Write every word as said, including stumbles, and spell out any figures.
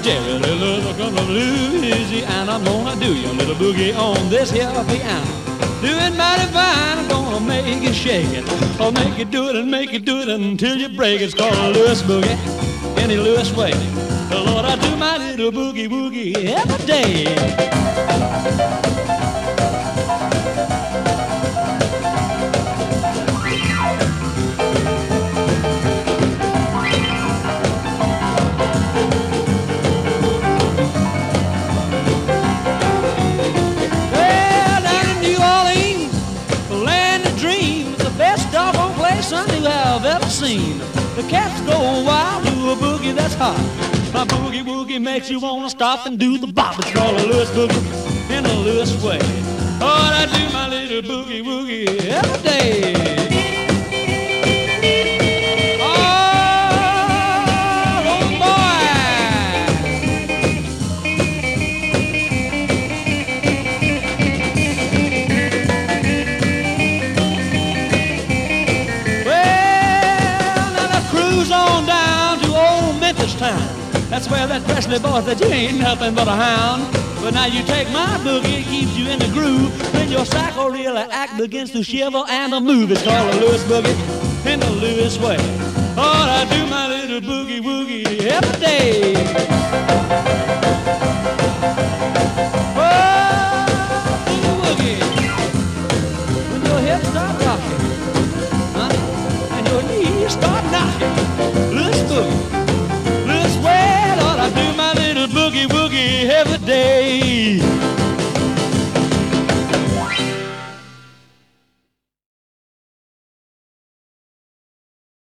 Jerry Lee Lewis from Louisiana. I'm gonna do your little boogie on this here piano. Doing mighty fine, I'm gonna make you shake it. I'll make you do it and make you do it until you break it. It's called a Lewis boogie, any Lewis way. Lord, I do my little boogie woogie every day. I've ever seen. The cats go wild to a boogie that's hot. My boogie woogie makes you wanna stop and do the bop. It's called a Lewis boogie in a Lewis way. Oh, I do my little boogie woogie every day. That's where that Presley boy said you ain't nothing but a hound. But now you take my boogie, it keeps you in the groove. When your psycho really act begins to shiver and to move. It's called a Lewis boogie in the Lewis way. Oh, I do my little boogie woogie every day. Oh,